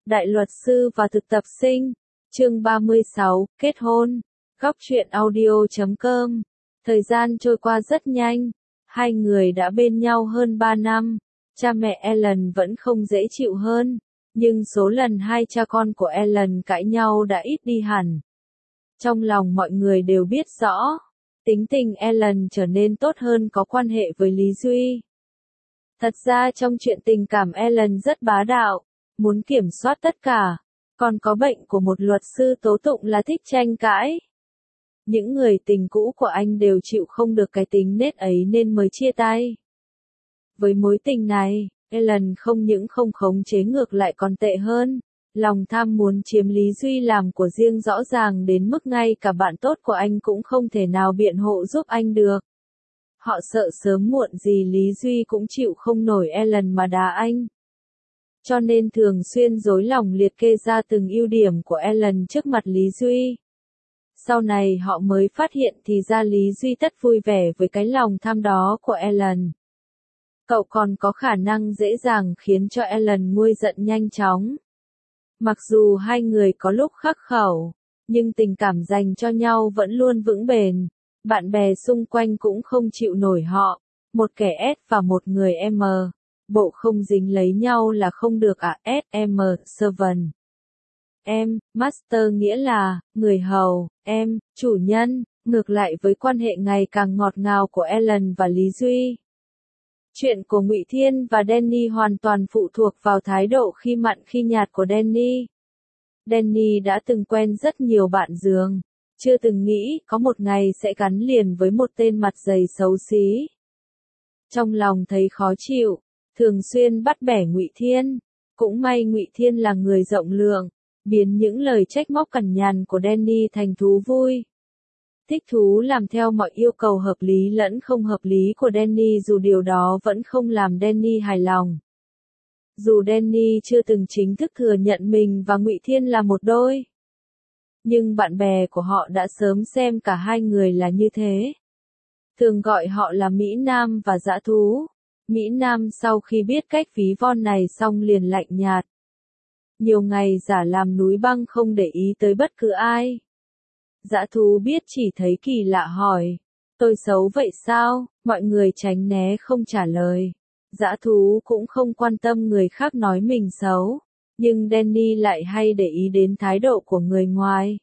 Đại luật sư và thực tập sinh. Chương 36, kết hôn. Góc truyện audio.com. Thời gian trôi qua rất nhanh. Hai người đã bên nhau hơn 3 năm. Cha mẹ Ellen vẫn không dễ chịu hơn. Nhưng số lần hai cha con của Ellen cãi nhau đã ít đi hẳn. Trong lòng mọi người đều biết rõ. Tính tình Ellen trở nên tốt hơn có quan hệ với Lý Duy. Thật ra trong chuyện tình cảm Ellen rất bá đạo. Muốn kiểm soát tất cả. Còn có bệnh của một luật sư tố tụng là thích tranh cãi. Những người tình cũ của anh đều chịu không được cái tính nết ấy nên mới chia tay. Với mối tình này, Ellen không những không khống chế ngược lại còn tệ hơn. Lòng tham muốn chiếm Lý Duy làm của riêng rõ ràng đến mức ngay cả bạn tốt của anh cũng không thể nào biện hộ giúp anh được. Họ sợ sớm muộn gì Lý Duy cũng chịu không nổi Ellen mà đá anh. Cho nên thường xuyên dối lòng liệt kê ra từng ưu điểm của Ellen trước mặt Lý Duy. Sau này họ mới phát hiện thì ra Lý Duy tất vui vẻ với cái lòng tham đó của Ellen. Cậu còn có khả năng dễ dàng khiến cho Ellen nguôi giận nhanh chóng. Mặc dù hai người có lúc khắc khẩu, nhưng tình cảm dành cho nhau vẫn luôn vững bền. Bạn bè xung quanh cũng không chịu nổi họ. Một kẻ S và một người M. Bộ không dính lấy nhau là không được à? SM, servant. M, master nghĩa là, người hầu, M, chủ nhân, ngược lại với quan hệ ngày càng ngọt ngào của Ellen và Lý Duy. Chuyện của Ngụy Thiên và Danny hoàn toàn phụ thuộc vào thái độ khi mặn khi nhạt của Danny. Danny đã từng quen rất nhiều bạn giường, chưa từng nghĩ có một ngày sẽ gắn liền với một tên mặt dày xấu xí. Trong lòng thấy khó chịu, thường xuyên bắt bẻ Ngụy Thiên. Cũng may Ngụy Thiên là người rộng lượng, biến những lời trách móc cằn nhằn của Danny thành thú vui. Thích thú làm theo mọi yêu cầu hợp lý lẫn không hợp lý của Danny dù điều đó vẫn không làm Danny hài lòng. Dù Danny chưa từng chính thức thừa nhận mình và Ngụy Thiên là một đôi, nhưng bạn bè của họ đã sớm xem cả hai người là như thế. Thường gọi họ là Mỹ Nam và dã thú. Mỹ Nam sau khi biết cách ví von này xong liền lạnh nhạt. Nhiều ngày giả làm núi băng không để ý tới bất cứ ai. Dã thú biết chỉ thấy kỳ lạ hỏi. Tôi xấu vậy sao? Mọi người tránh né không trả lời. Dã thú cũng không quan tâm người khác nói mình xấu. Nhưng Danny lại hay để ý đến thái độ của người ngoài.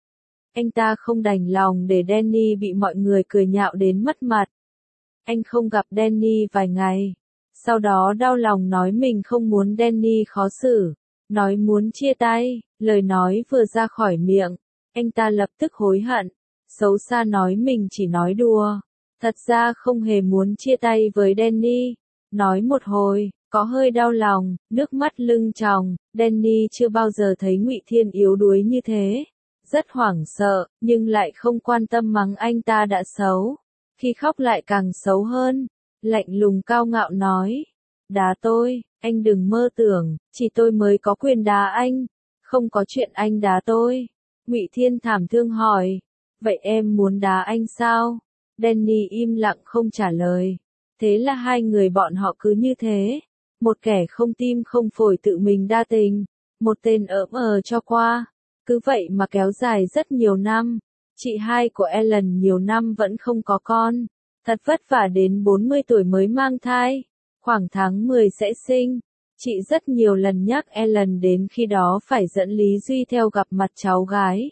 Anh ta không đành lòng để Danny bị mọi người cười nhạo đến mất mặt. Anh không gặp Danny vài ngày. Sau đó đau lòng nói mình không muốn Danny khó xử. Nói muốn chia tay. Lời nói vừa ra khỏi miệng, anh ta lập tức hối hận. Xấu xa nói mình chỉ nói đùa. Thật ra không hề muốn chia tay với Danny. Nói một hồi, có hơi đau lòng, nước mắt lưng tròng. Danny chưa bao giờ thấy Ngụy Thiên yếu đuối như thế. Rất hoảng sợ, nhưng lại không quan tâm mắng anh ta đã xấu. Khi khóc lại càng xấu hơn. Lạnh lùng cao ngạo nói. Đá tôi, anh đừng mơ tưởng, chỉ tôi mới có quyền đá anh. Không có chuyện anh đá tôi. Ngụy Thiên thảm thương hỏi. Vậy em muốn đá anh sao? Danny im lặng không trả lời. Thế là hai người bọn họ cứ như thế. Một kẻ không tim không phổi tự mình đa tình. Một tên ỡm cho qua. Cứ vậy mà kéo dài rất nhiều năm. Chị hai của Ellen nhiều năm vẫn không có con. Thật vất vả đến 40 tuổi mới mang thai. Khoảng tháng 10 sẽ sinh. Chị rất nhiều lần nhắc Ellen đến khi đó phải dẫn Lý Duy theo gặp mặt cháu gái.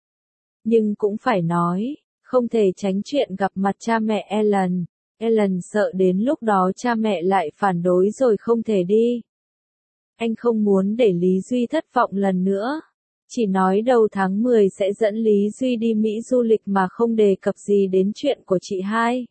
Nhưng cũng phải nói, không thể tránh chuyện gặp mặt cha mẹ Ellen. Ellen sợ đến lúc đó cha mẹ lại phản đối rồi không thể đi. Anh không muốn để Lý Duy thất vọng lần nữa. Chỉ nói đầu tháng 10 sẽ dẫn Lý Duy đi Mỹ du lịch mà không đề cập gì đến chuyện của chị hai.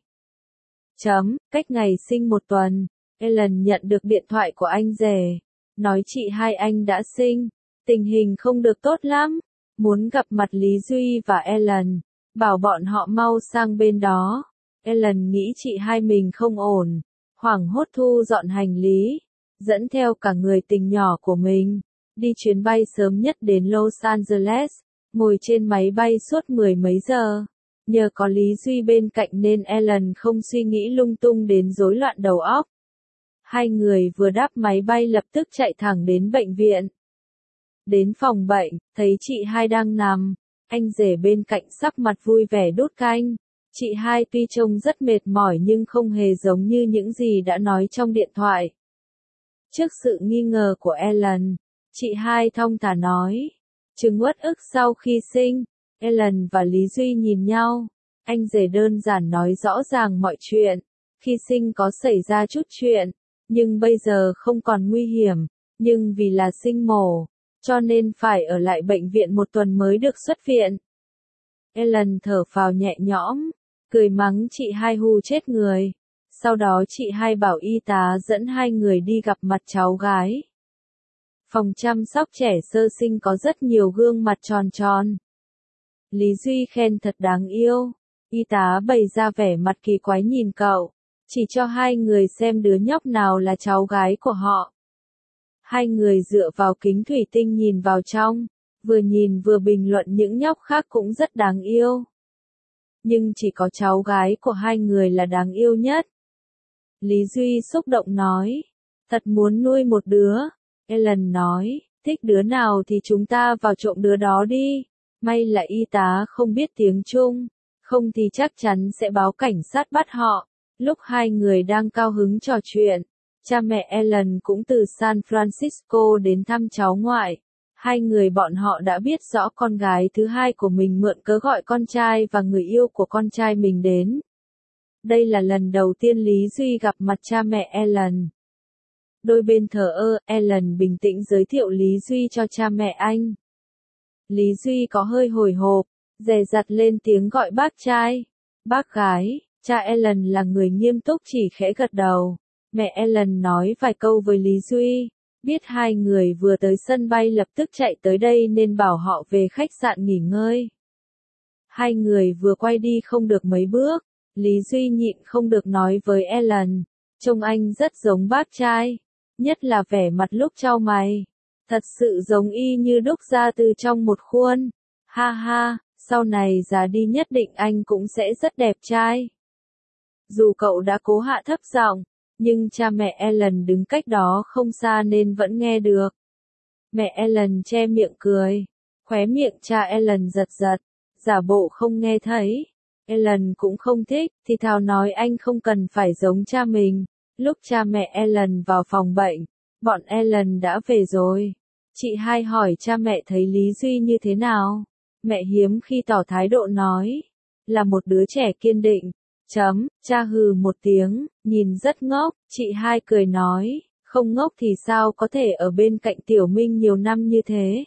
Cách ngày sinh một tuần, Ellen nhận được điện thoại của anh rể. Nói chị hai anh đã sinh. Tình hình không được tốt lắm. Muốn gặp mặt Lý Duy và Ellen. Bảo bọn họ mau sang bên đó. Ellen nghĩ chị hai mình không ổn. Hoảng hốt thu dọn hành lý. Dẫn theo cả người tình nhỏ của mình. Đi chuyến bay sớm nhất đến Los Angeles. Ngồi trên máy bay suốt 10 mấy giờ. Nhờ có Lý Duy bên cạnh nên Ellen không suy nghĩ lung tung đến rối loạn đầu óc. Hai người vừa đáp máy bay lập tức chạy thẳng đến bệnh viện. Đến phòng bệnh, thấy chị hai đang nằm, anh rể bên cạnh sắc mặt vui vẻ đút canh. Chị hai tuy trông rất mệt mỏi nhưng không hề giống như những gì đã nói trong điện thoại. Trước sự nghi ngờ của Ellen, chị hai thong thả nói, chứng uất ức sau khi sinh. Ellen và Lý Duy nhìn nhau, anh rể đơn giản nói rõ ràng mọi chuyện. Khi sinh có xảy ra chút chuyện, nhưng bây giờ không còn nguy hiểm, nhưng vì là sinh mổ, cho nên phải ở lại bệnh viện một tuần mới được xuất viện. Ellen thở phào nhẹ nhõm, cười mắng chị hai hù chết người. Sau đó chị hai bảo y tá dẫn hai người đi gặp mặt cháu gái. Phòng chăm sóc trẻ sơ sinh có rất nhiều gương mặt tròn tròn. Lý Duy khen thật đáng yêu. Y tá bày ra vẻ mặt kỳ quái nhìn cậu, chỉ cho hai người xem đứa nhóc nào là cháu gái của họ. Hai người dựa vào kính thủy tinh nhìn vào trong, vừa nhìn vừa bình luận những nhóc khác cũng rất đáng yêu. Nhưng chỉ có cháu gái của hai người là đáng yêu nhất. Lý Duy xúc động nói, thật muốn nuôi một đứa. Ellen nói, thích đứa nào thì chúng ta vào trộm đứa đó đi. May là y tá không biết tiếng Trung, không thì chắc chắn sẽ báo cảnh sát bắt họ. Lúc hai người đang cao hứng trò chuyện, cha mẹ Ellen cũng từ San Francisco đến thăm cháu ngoại. Hai người bọn họ đã biết rõ con gái thứ hai của mình mượn cớ gọi con trai và người yêu của con trai mình đến. Đây là lần đầu tiên Lý Duy gặp mặt cha mẹ Ellen. Đôi bên thờ ơ, Ellen bình tĩnh giới thiệu Lý Duy cho cha mẹ anh. Lý Duy có hơi hồi hộp, dè dặt lên tiếng gọi bác trai, bác gái. Cha Ellen là người nghiêm túc chỉ khẽ gật đầu. Mẹ Ellen nói vài câu với Lý Duy, biết hai người vừa tới sân bay lập tức chạy tới đây nên bảo họ về khách sạn nghỉ ngơi. Hai người vừa quay đi không được mấy bước, Lý Duy nhịn không được nói với Ellen, trông anh rất giống bác trai, nhất là vẻ mặt lúc chau mày. Thật sự giống y như đúc ra từ trong một khuôn. Ha ha, sau này già đi nhất định anh cũng sẽ rất đẹp trai. Dù cậu đã cố hạ thấp giọng, nhưng cha mẹ Ellen đứng cách đó không xa nên vẫn nghe được. Mẹ Ellen che miệng cười, khóe miệng cha Ellen giật giật, giả bộ không nghe thấy. Ellen cũng không thích, thì thào nói anh không cần phải giống cha mình. Lúc cha mẹ Ellen vào phòng bệnh, bọn Ellen đã về rồi. Chị hai hỏi cha mẹ thấy Lý Duy như thế nào. Mẹ hiếm khi tỏ thái độ nói, là một đứa trẻ kiên định. Cha hừ một tiếng, nhìn rất ngốc. Chị hai cười nói, không ngốc thì sao có thể ở bên cạnh Tiểu Minh nhiều năm như thế.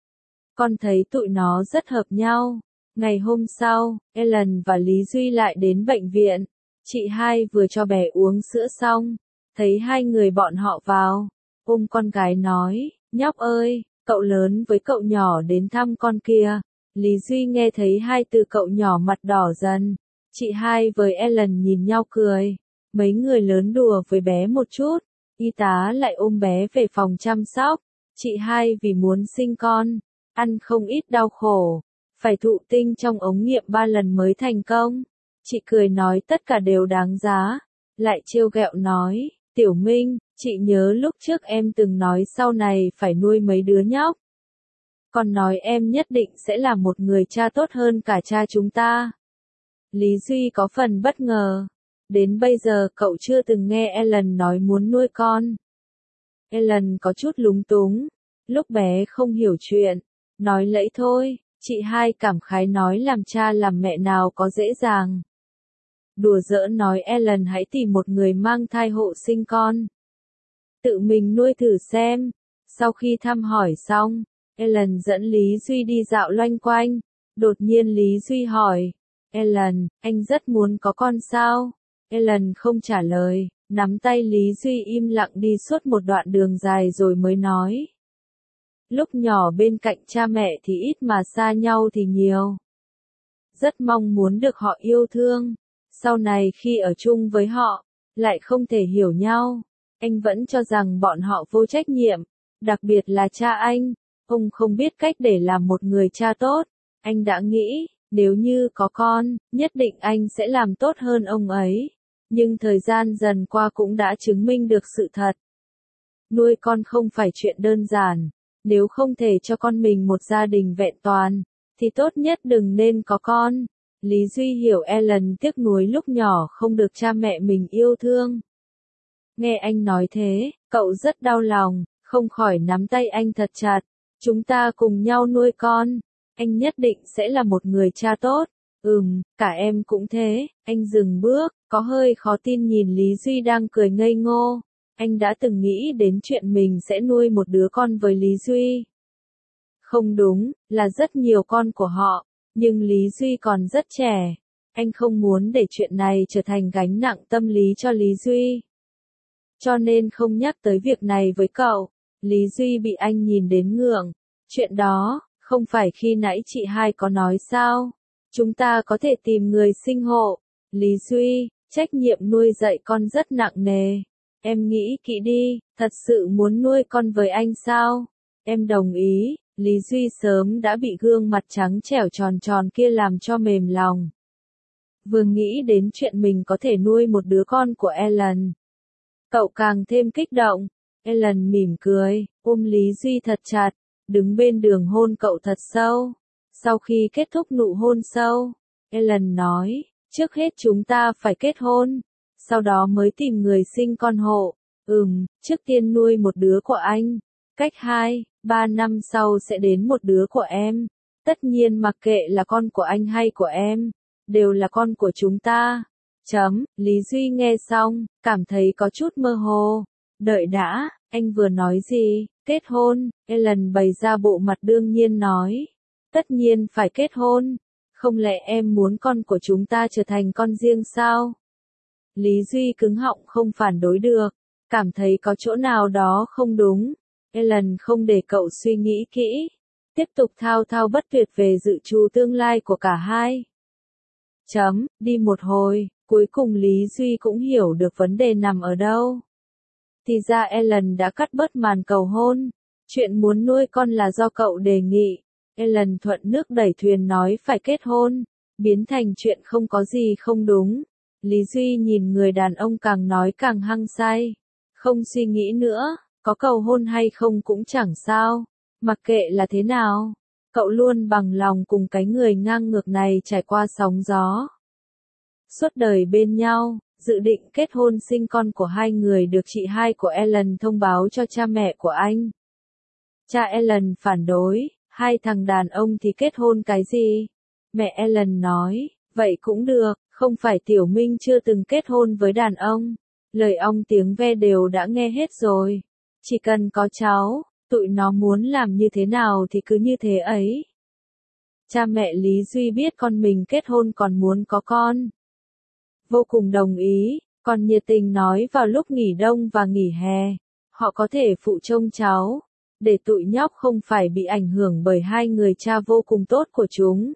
Con thấy tụi nó rất hợp nhau. Ngày hôm sau, Ellen và Lý Duy lại đến bệnh viện. Chị hai vừa cho bé uống sữa xong, thấy hai người bọn họ vào, ôm con gái nói, nhóc ơi, cậu lớn với cậu nhỏ đến thăm con kia. Lý Duy nghe thấy hai từ cậu nhỏ mặt đỏ dần. Chị hai với Ellen nhìn nhau cười. Mấy người lớn đùa với bé một chút. Y tá lại ôm bé về phòng chăm sóc. Chị hai vì muốn sinh con, ăn không ít đau khổ. Phải thụ tinh trong ống nghiệm 3 lần mới thành công. Chị cười nói tất cả đều đáng giá. Lại trêu ghẹo nói, Tiểu Minh, chị nhớ lúc trước em từng nói sau này phải nuôi mấy đứa nhóc. Còn nói em nhất định sẽ là một người cha tốt hơn cả cha chúng ta. Lý Duy có phần bất ngờ. Đến bây giờ cậu chưa từng nghe Ellen nói muốn nuôi con. Ellen có chút lúng túng. Lúc bé không hiểu chuyện. Nói lẫy thôi. Chị hai cảm khái nói làm cha làm mẹ nào có dễ dàng. Đùa giỡn nói Ellen hãy tìm một người mang thai hộ sinh con. Tự mình nuôi thử xem. Sau khi thăm hỏi xong, Ellen dẫn Lý Duy đi dạo loanh quanh. Đột nhiên Lý Duy hỏi, Ellen, anh rất muốn có con sao? Ellen không trả lời, nắm tay Lý Duy im lặng đi suốt một đoạn đường dài rồi mới nói. Lúc nhỏ bên cạnh cha mẹ thì ít mà xa nhau thì nhiều. Rất mong muốn được họ yêu thương. Sau này khi ở chung với họ, lại không thể hiểu nhau. Anh vẫn cho rằng bọn họ vô trách nhiệm, đặc biệt là cha anh. Ông không biết cách để làm một người cha tốt. Anh đã nghĩ, nếu như có con, nhất định anh sẽ làm tốt hơn ông ấy. Nhưng thời gian dần qua cũng đã chứng minh được sự thật. Nuôi con không phải chuyện đơn giản. Nếu không thể cho con mình một gia đình vẹn toàn, thì tốt nhất đừng nên có con. Lý Duy hiểu Ellen tiếc nuối lúc nhỏ không được cha mẹ mình yêu thương. Nghe anh nói thế, cậu rất đau lòng, không khỏi nắm tay anh thật chặt. Chúng ta cùng nhau nuôi con. Anh nhất định sẽ là một người cha tốt. Cả em cũng thế. Anh dừng bước, có hơi khó tin nhìn Lý Duy đang cười ngây ngô. Anh đã từng nghĩ đến chuyện mình sẽ nuôi một đứa con với Lý Duy. Không đúng, là rất nhiều con của họ. Nhưng Lý Duy còn rất trẻ. Anh không muốn để chuyện này trở thành gánh nặng tâm lý cho Lý Duy. Cho nên không nhắc tới việc này với cậu. Lý Duy bị anh nhìn đến ngượng. Chuyện đó, không phải khi nãy chị hai có nói sao? Chúng ta có thể tìm người sinh hộ. Lý Duy, trách nhiệm nuôi dạy con rất nặng nề. Em nghĩ kỹ đi, thật sự muốn nuôi con với anh sao? Em đồng ý. Lý Duy sớm đã bị gương mặt trắng trẻo tròn tròn kia làm cho mềm lòng. Vừa nghĩ đến chuyện mình có thể nuôi một đứa con của Ellen, cậu càng thêm kích động. Ellen mỉm cười, ôm Lý Duy thật chặt, đứng bên đường hôn cậu thật sâu. Sau khi kết thúc nụ hôn sâu, Ellen nói, trước hết chúng ta phải kết hôn, sau đó mới tìm người sinh con hộ. Trước tiên nuôi một đứa của anh, cách 2-3 năm sau sẽ đến một đứa của em. Tất nhiên mặc kệ là con của anh hay của em, đều là con của chúng ta. Lý Duy nghe xong, cảm thấy có chút mơ hồ. Đợi đã, anh vừa nói gì? Kết hôn? Ellen bày ra bộ mặt đương nhiên nói. Tất nhiên phải kết hôn. Không lẽ em muốn con của chúng ta trở thành con riêng sao? Lý Duy cứng họng không phản đối được, cảm thấy có chỗ nào đó không đúng. Ellen không để cậu suy nghĩ kỹ, tiếp tục thao thao bất tuyệt về dự trù tương lai của cả hai. Đi một hồi, cuối cùng Lý Duy cũng hiểu được vấn đề nằm ở đâu. Thì ra Ellen đã cắt bớt màn cầu hôn, chuyện muốn nuôi con là do cậu đề nghị. Ellen thuận nước đẩy thuyền nói phải kết hôn, biến thành chuyện không có gì không đúng. Lý Duy nhìn người đàn ông càng nói càng hăng say, không suy nghĩ nữa, có cầu hôn hay không cũng chẳng sao, mặc kệ là thế nào, cậu luôn bằng lòng cùng cái người ngang ngược này trải qua sóng gió. Suốt đời bên nhau, dự định kết hôn sinh con của hai người được chị hai của Ellen thông báo cho cha mẹ của anh. Cha Ellen phản đối, hai thằng đàn ông thì kết hôn cái gì? Mẹ Ellen nói, vậy cũng được, không phải Tiểu Minh chưa từng kết hôn với đàn ông. Lời ong tiếng ve đều đã nghe hết rồi. Chỉ cần có cháu, tụi nó muốn làm như thế nào thì cứ như thế ấy. Cha mẹ Lý Duy biết con mình kết hôn còn muốn có con. Vô cùng đồng ý, còn nhiệt tình nói vào lúc nghỉ đông và nghỉ hè, họ có thể phụ trông cháu, để tụi nhóc không phải bị ảnh hưởng bởi hai người cha vô cùng tốt của chúng.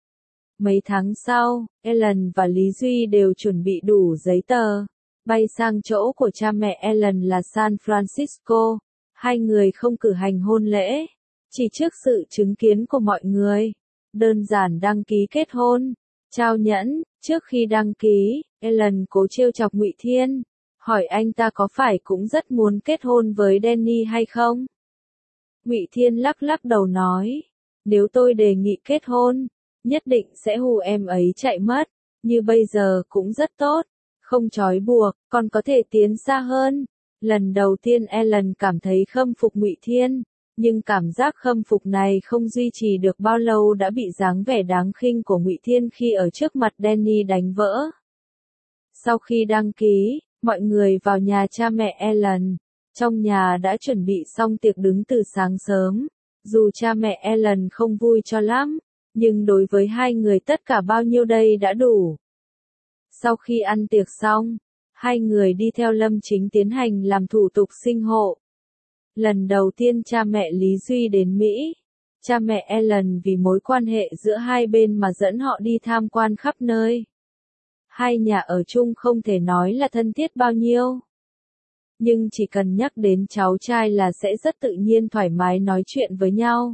Mấy tháng sau, Ellen và Lý Duy đều chuẩn bị đủ giấy tờ, bay sang chỗ của cha mẹ Ellen là San Francisco. Hai người không cử hành hôn lễ, chỉ trước sự chứng kiến của mọi người. Đơn giản đăng ký kết hôn, trao nhẫn. Trước khi đăng ký, Ellen cố trêu chọc Ngụy Thiên, hỏi anh ta có phải cũng rất muốn kết hôn với Danny hay không? Ngụy Thiên lắc lắc đầu nói, nếu tôi đề nghị kết hôn, nhất định sẽ hù em ấy chạy mất, như bây giờ cũng rất tốt, không trói buộc, còn có thể tiến xa hơn. Lần đầu tiên Ellen cảm thấy khâm phục Ngụy Thiên, nhưng cảm giác khâm phục này không duy trì được bao lâu đã bị dáng vẻ đáng khinh của Ngụy Thiên khi ở trước mặt Danny đánh vỡ. Sau khi đăng ký, mọi người vào nhà cha mẹ Ellen. Trong nhà đã chuẩn bị xong tiệc đứng từ sáng sớm. Dù cha mẹ Ellen không vui cho lắm, nhưng đối với hai người tất cả bao nhiêu đây đã đủ. Sau khi ăn tiệc xong, hai người đi theo Lâm Chính tiến hành làm thủ tục sinh hộ. Lần đầu tiên cha mẹ Lý Duy đến Mỹ, cha mẹ Ellen vì mối quan hệ giữa hai bên mà dẫn họ đi tham quan khắp nơi. Hai nhà ở chung không thể nói là thân thiết bao nhiêu. Nhưng chỉ cần nhắc đến cháu trai là sẽ rất tự nhiên thoải mái nói chuyện với nhau.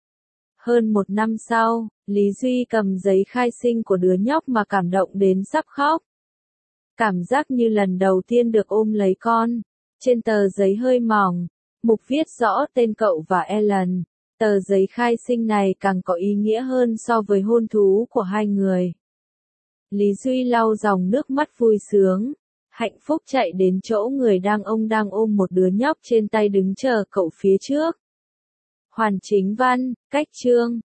Hơn một năm sau, Lý Duy cầm giấy khai sinh của đứa nhóc mà cảm động đến sắp khóc. Cảm giác như lần đầu tiên được ôm lấy con. Trên tờ giấy hơi mỏng, Mục viết rõ tên cậu và Ellen. Tờ giấy khai sinh này càng có ý nghĩa hơn so với hôn thú của hai người. Lý Duy lau dòng nước mắt vui sướng. Hạnh phúc chạy đến chỗ người ông đang ôm một đứa nhóc trên tay đứng chờ cậu phía trước. Hoàn chính văn, cách chương.